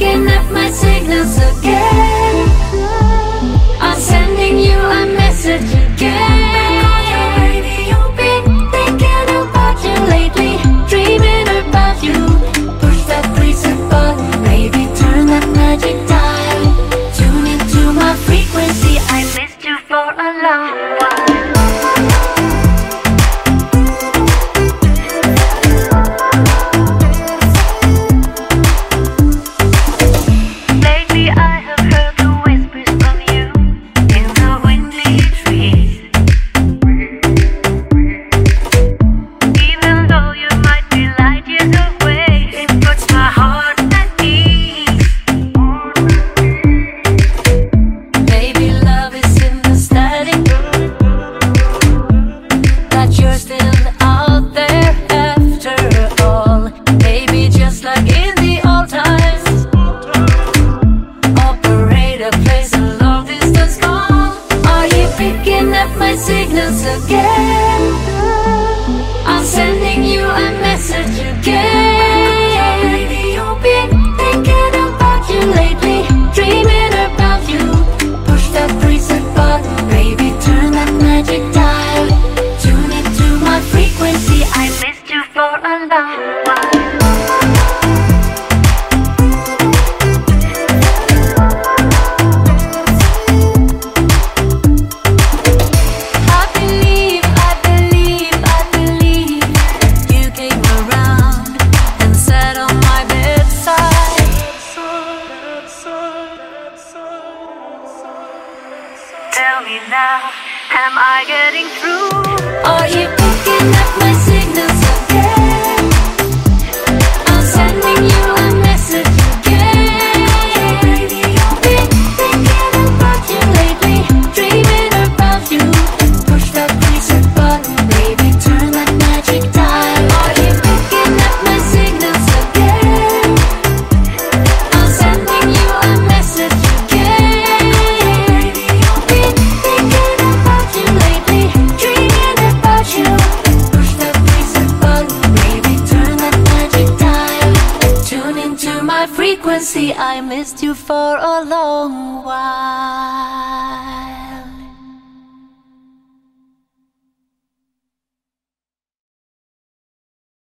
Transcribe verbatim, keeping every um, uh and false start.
picking up my signals again? I'm sending you a message again. Been thinking about you lately, dreaming about you. Push that reset button, baby, turn that magic dial. Tune into my frequency, I missed you for a long while. My signals again. I'm sending you a message again. Been thinking about you lately, dreaming about you. Push that reset button, baby, turn that magic dial. Tune into my frequency, I missed you for a long while. Tell me now, am I getting through? Are you picking up my signals again? I'm sending you a message again. Been thinking about you lately, dreaming about you. Push that reset button, baby, turn that magic dial. Are you picking up my signals again? I'm sending you a message again. Frequency, I missed you for a long while.